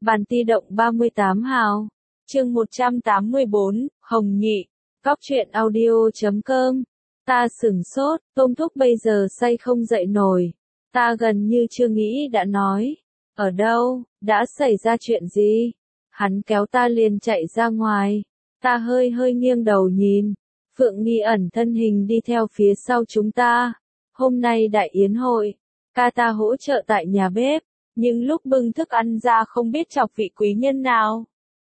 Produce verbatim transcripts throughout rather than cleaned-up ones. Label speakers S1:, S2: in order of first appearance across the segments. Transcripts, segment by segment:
S1: Bản ti động ba mươi tám hào. Chương một trăm tám mươi bốn, Hồng Nhị. Góc truyện audio chấm com. Ta sửng sốt, Tôm Thúc bây giờ say không dậy nổi. Ta gần như chưa nghĩ đã nói. Ở đâu, đã xảy ra chuyện gì? Hắn kéo ta liền chạy ra ngoài. Ta hơi hơi nghiêng đầu nhìn. Phượng Nghi ẩn thân hình đi theo phía sau chúng ta. Hôm nay đại yến hội. Ca ta hỗ trợ tại nhà bếp. Nhưng lúc bưng thức ăn ra không biết chọc vị quý nhân nào.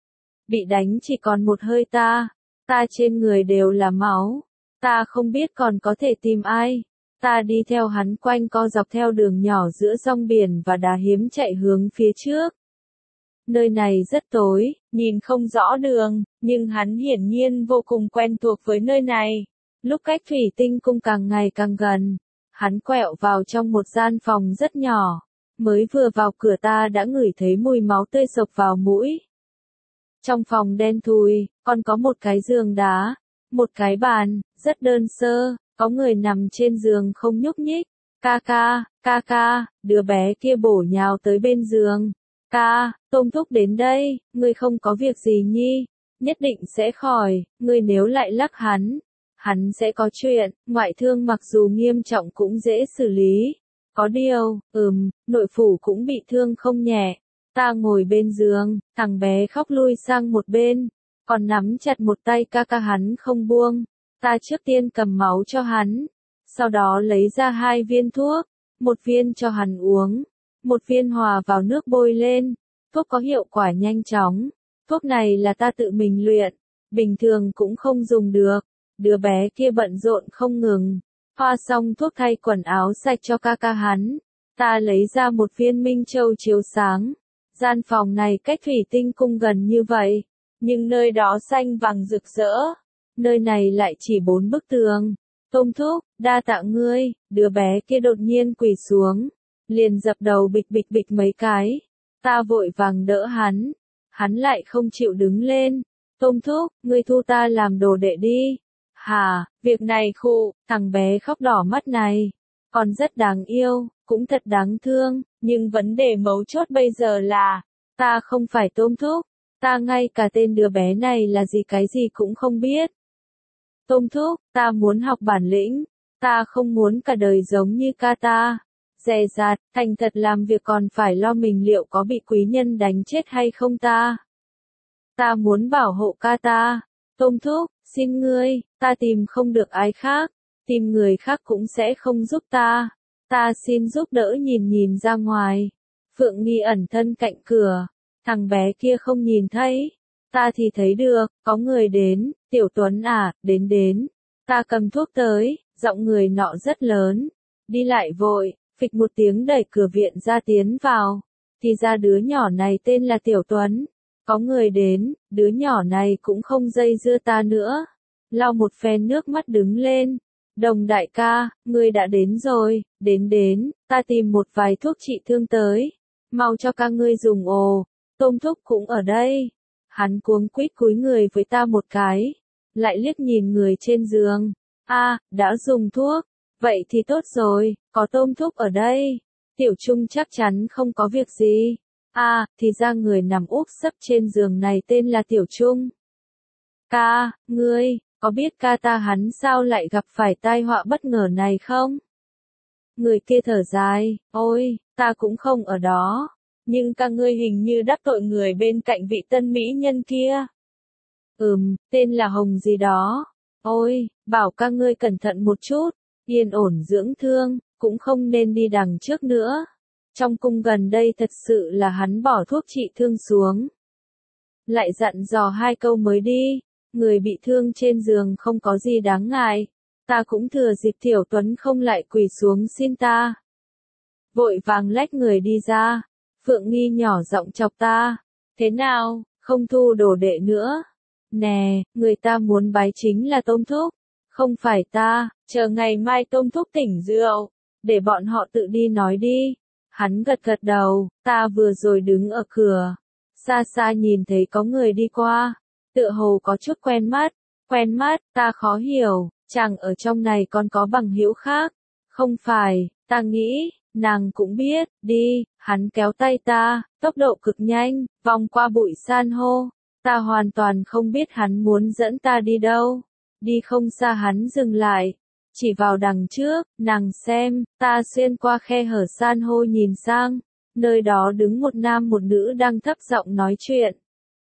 S1: Bị đánh chỉ còn một hơi ta. Ta trên người đều là máu. Ta không biết còn có thể tìm ai. Ta đi theo hắn quanh co dọc theo đường nhỏ giữa rong biển và đá hiếm chạy hướng phía trước. Nơi này rất tối, nhìn không rõ đường, nhưng hắn hiển nhiên vô cùng quen thuộc với nơi này. Lúc cách thủy tinh cung càng ngày càng gần, hắn quẹo vào trong một gian phòng rất nhỏ. Mới vừa vào cửa ta đã ngửi thấy mùi máu tươi sộc vào mũi. Trong phòng đen thui, còn có một cái giường đá, một cái bàn, rất đơn sơ, có người nằm trên giường không nhúc nhích. Ca ca, ca ca, đứa bé kia bổ nhào tới bên giường. Ca, Tôm Thúc đến đây, ngươi không có việc gì nhi, nhất định sẽ khỏi, ngươi nếu lại lắc hắn, hắn sẽ có chuyện, ngoại thương mặc dù nghiêm trọng cũng dễ xử lý. Có điều, ừm, nội phủ cũng bị thương không nhẹ. Ta ngồi bên giường, thằng bé khóc lui sang một bên, còn nắm chặt một tay ca ca hắn không buông. Ta trước tiên cầm máu cho hắn, sau đó lấy ra hai viên thuốc, một viên cho hắn uống, một viên hòa vào nước bôi lên. Thuốc có hiệu quả nhanh chóng, thuốc này là ta tự mình luyện, bình thường cũng không dùng được. Đứa bé kia bận rộn không ngừng. Hoa xong thuốc thay quần áo sạch cho ca ca hắn. Ta lấy ra một viên minh châu chiếu sáng. Gian phòng này cách thủy tinh cung gần như vậy. Nhưng nơi đó xanh vàng rực rỡ. Nơi này lại chỉ bốn bức tường. Tôm Thúc, đa tạ ngươi. Đứa bé kia đột nhiên quỳ xuống. Liền dập đầu bịch bịch bịch mấy cái. Ta vội vàng đỡ hắn. Hắn lại không chịu đứng lên. Tôm Thúc, ngươi thu ta làm đồ đệ đi. Hà, việc này khụ, thằng bé khóc đỏ mắt này, còn rất đáng yêu, cũng thật đáng thương, nhưng vấn đề mấu chốt bây giờ là, ta không phải Tôm Thúc, ta ngay cả tên đứa bé này là gì cái gì cũng không biết. Tôm Thúc, ta muốn học bản lĩnh, ta không muốn cả đời giống như ca ta, dè dặt, thành thật làm việc còn phải lo mình liệu có bị quý nhân đánh chết hay không ta. Ta muốn bảo hộ ca ta. Tôm Thúc, xin ngươi, ta tìm không được ai khác, tìm người khác cũng sẽ không giúp ta. Ta xin giúp đỡ nhìn nhìn ra ngoài. Phượng Nghi ẩn thân cạnh cửa, thằng bé kia không nhìn thấy, ta thì thấy được, có người đến, Tiểu Tuấn à, đến đến. Ta cầm thuốc tới, giọng người nọ rất lớn, đi lại vội, phịch một tiếng đẩy cửa viện ra tiến vào, thì ra đứa nhỏ này tên là Tiểu Tuấn. Có người đến, đứa nhỏ này cũng không dây dưa ta nữa. Lau một phen nước mắt đứng lên. Đồng đại ca, ngươi đã đến rồi, đến đến, ta tìm một vài thuốc trị thương tới. Mau cho ca ngươi dùng ồ, Tôm Thúc cũng ở đây. Hắn cuống quýt cúi người với ta một cái. Lại liếc nhìn người trên giường. A, đã dùng thuốc. Vậy thì tốt rồi, có Tôm Thúc ở đây. Tiểu Trung chắc chắn không có việc gì. À, thì ra người nằm úp sấp trên giường này tên là Tiểu Trung. Ca, ngươi, có biết ca ta hắn sao lại gặp phải tai họa bất ngờ này không? Người kia thở dài, ôi, ta cũng không ở đó. Nhưng ca ngươi hình như đắc tội người bên cạnh vị tân mỹ nhân kia. Ừm, tên là Hồng gì đó. Ôi, bảo ca ngươi cẩn thận một chút, yên ổn dưỡng thương, cũng không nên đi đằng trước nữa. Trong cung gần đây thật sự là hắn bỏ thuốc trị thương xuống. Lại dặn dò hai câu mới đi, người bị thương trên giường không có gì đáng ngại. Ta cũng thừa dịp Tiểu Tuấn không lại quỳ xuống xin ta. Vội vàng lách người đi ra, Phượng Nghi nhỏ giọng chọc ta. Thế nào, không thu đồ đệ nữa? Nè, người ta muốn bái chính là Tôm Thúc, không phải ta, chờ ngày mai Tôm Thúc tỉnh rượu, để bọn họ tự đi nói đi. Hắn gật gật đầu, ta vừa rồi đứng ở cửa, xa xa nhìn thấy có người đi qua, tựa hồ có chút quen mắt, quen mắt, ta khó hiểu, chẳng ở trong này còn có bằng hữu khác, không phải, Ta nghĩ, nàng cũng biết, đi, hắn kéo tay ta, tốc độ cực nhanh, vòng qua bụi san hô. Ta hoàn toàn không biết hắn muốn dẫn ta đi đâu. Đi không xa hắn dừng lại, chỉ vào đằng trước, nàng xem, ta xuyên qua khe hở san hô nhìn sang, nơi đó đứng một nam một nữ đang thấp giọng nói chuyện.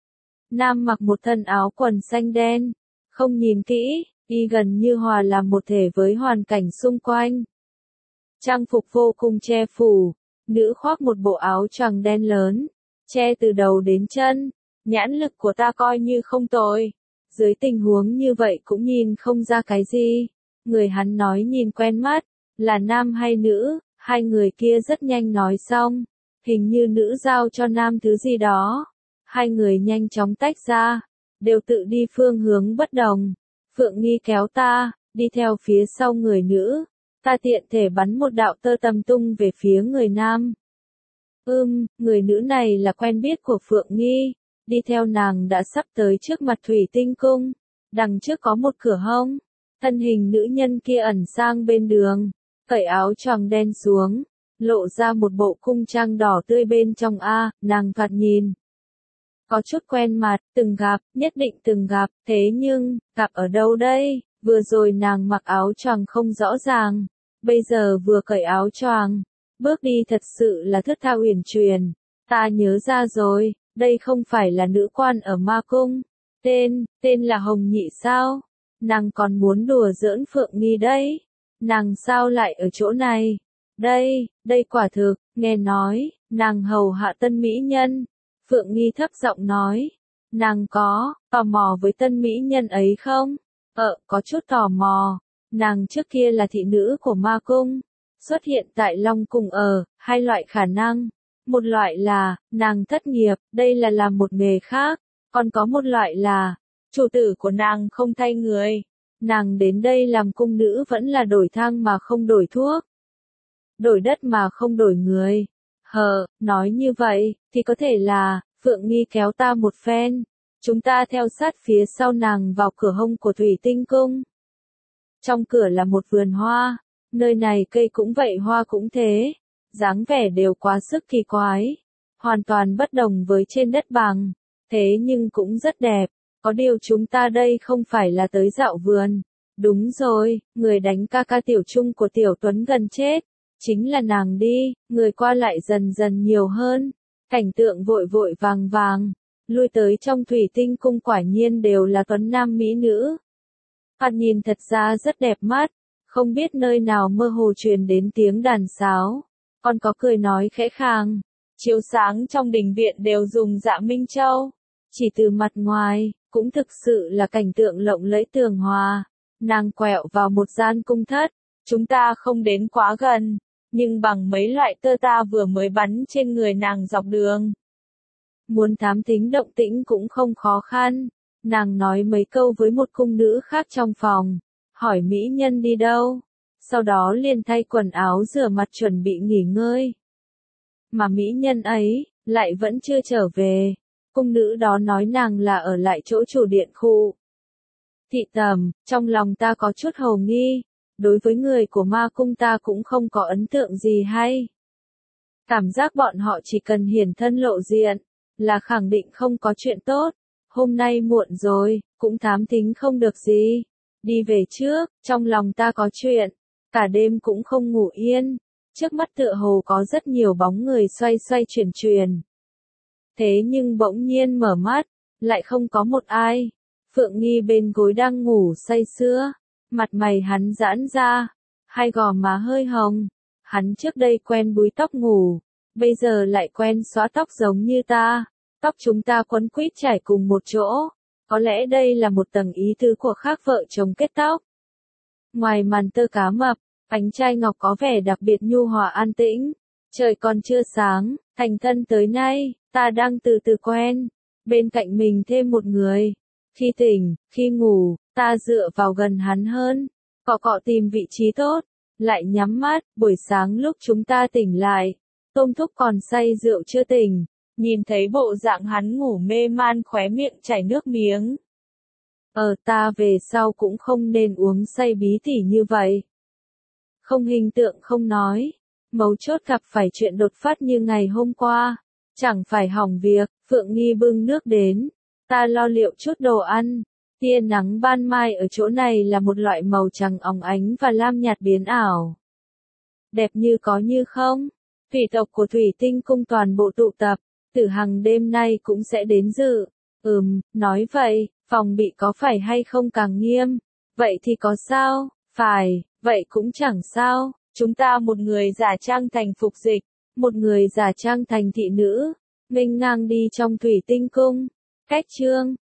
S1: Nam mặc một thân áo quần xanh đen, không nhìn kỹ, y gần như hòa làm một thể với hoàn cảnh xung quanh. Trang phục vô cùng che phủ, nữ khoác một bộ áo choàng đen lớn, che từ đầu đến chân, nhãn lực của ta coi như không tồi. Dưới tình huống như vậy cũng nhìn không ra cái gì. Người hắn nói nhìn quen mắt, là nam hay nữ, hai người kia rất nhanh nói xong, hình như nữ giao cho nam thứ gì đó. Hai người nhanh chóng tách ra, đều tự đi phương hướng bất đồng. Phượng Nghi kéo ta, đi theo phía sau người nữ, ta tiện thể bắn một đạo tơ tầm tung về phía người nam. Ưm, người nữ này là quen biết của Phượng Nghi, đi theo nàng đã sắp tới trước mặt Thủy Tinh Cung, đằng trước có một cửa hông, thân hình nữ nhân kia ẩn sang bên đường, cởi áo choàng đen xuống, lộ ra một bộ cung trang đỏ tươi bên trong a, nàng thoạt nhìn có chút quen mặt, từng gặp, nhất định từng gặp, thế nhưng, gặp ở đâu đây? Vừa rồi nàng mặc áo choàng không rõ ràng, bây giờ vừa cởi áo choàng, bước đi thật sự là thướt tha uyển chuyển. Ta nhớ ra rồi, đây không phải là nữ quan ở Ma Cung, tên, tên là Hồng Nhị sao? Nàng còn muốn đùa giỡn Phượng Nghi đấy, nàng sao lại ở chỗ này? Đây, đây quả thực, nghe nói, nàng hầu hạ tân mỹ nhân. Phượng Nghi thấp giọng nói, nàng có, tò mò với tân mỹ nhân ấy không? Ờ, có chút tò mò, nàng trước kia là thị nữ của Ma Cung, xuất hiện tại Long Cung ở, hai loại khả năng. Một loại là, nàng thất nghiệp, đây là làm một nghề khác, còn có một loại là, chủ tử của nàng không thay người. Nàng đến đây làm cung nữ vẫn là đổi thang mà không đổi thuốc, đổi đất mà không đổi người. Hờ, nói như vậy, thì có thể là, Phượng Nghi kéo ta một phen, chúng ta theo sát phía sau nàng vào cửa hông của Thủy Tinh Cung. Trong cửa là một vườn hoa, nơi này cây cũng vậy hoa cũng thế, dáng vẻ đều quá sức kỳ quái, hoàn toàn bất đồng với trên đất bằng, thế nhưng cũng rất đẹp, có điều chúng ta đây không phải là tới dạo vườn. Đúng rồi, người đánh ca ca Tiểu Trung của Tiểu Tuấn gần chết. Chính là nàng đi, người qua lại dần dần nhiều hơn, cảnh tượng vội vội vàng vàng, lui tới trong Thủy Tinh Cung quả nhiên đều là tuấn nam mỹ nữ. Thoạt nhìn thật ra rất đẹp mắt, không biết nơi nào mơ hồ truyền đến tiếng đàn sáo, còn có cười nói khẽ khàng, chiếu sáng trong đình viện đều dùng dạ minh châu, chỉ từ mặt ngoài, cũng thực sự là cảnh tượng lộng lẫy tường hòa. Nàng quẹo vào một gian cung thất, chúng ta không đến quá gần, nhưng bằng mấy loại tơ ta vừa mới bắn trên người nàng dọc đường. Muốn thám thính động tĩnh cũng không khó khăn, nàng nói mấy câu với một cung nữ khác trong phòng, hỏi mỹ nhân đi đâu, sau đó liền thay quần áo rửa mặt chuẩn bị nghỉ ngơi. Mà mỹ nhân ấy, lại vẫn chưa trở về, cung nữ đó nói nàng là ở lại chỗ chủ điện khu. Thị tầm, trong lòng ta có chút hồ nghi. Đối với người của Ma Cung ta cũng không có ấn tượng gì hay. Cảm giác bọn họ chỉ cần hiển thân lộ diện, là khẳng định không có chuyện tốt. Hôm nay muộn rồi, cũng thám thính không được gì. Đi về trước, trong lòng ta có chuyện. Cả đêm cũng không ngủ yên. Trước mắt tựa hồ có rất nhiều bóng người xoay xoay chuyển chuyển. Thế nhưng bỗng nhiên mở mắt, lại không có một ai. Phượng Nghi bên gối đang ngủ say sưa. Mặt mày hắn giãn ra, hai gò má hơi hồng, hắn trước đây quen búi tóc ngủ, bây giờ lại quen xóa tóc giống như ta, tóc chúng ta quấn quýt trải cùng một chỗ, có lẽ đây là một tầng ý tứ của khác vợ chồng kết tóc. Ngoài màn tơ cá mập, ánh trai ngọc có vẻ đặc biệt nhu hòa an tĩnh, trời còn chưa sáng, thành thân tới nay, ta đang từ từ quen, bên cạnh mình thêm một người. Khi tỉnh, khi ngủ, ta dựa vào gần hắn hơn, cọ cọ tìm vị trí tốt, lại nhắm mắt, buổi sáng lúc chúng ta tỉnh lại, Tôm Thúc còn say rượu chưa tỉnh, nhìn thấy bộ dạng hắn ngủ mê man khóe miệng chảy nước miếng. Ờ ta về sau cũng không nên uống say bí tỉ như vậy. Không hình tượng không nói. Mấu chốt gặp phải chuyện đột phát như ngày hôm qua. Chẳng phải hỏng việc, Phượng Nghi bưng nước đến. Ta lo liệu chút đồ ăn. Tia nắng ban mai ở chỗ này là một loại màu trắng óng ánh và lam nhạt biến ảo. Đẹp như có như không. Thủy tộc của Thủy Tinh Cung toàn bộ tụ tập. Tử Hằng đêm nay cũng sẽ đến dự. Ừm, nói vậy, phòng bị có phải hay không càng nghiêm. Vậy thì có sao? Phải, vậy cũng chẳng sao. Chúng ta một người giả trang thành phục dịch, một người giả trang thành thị nữ, nghênh ngang đi trong Thủy Tinh Cung. Cách chương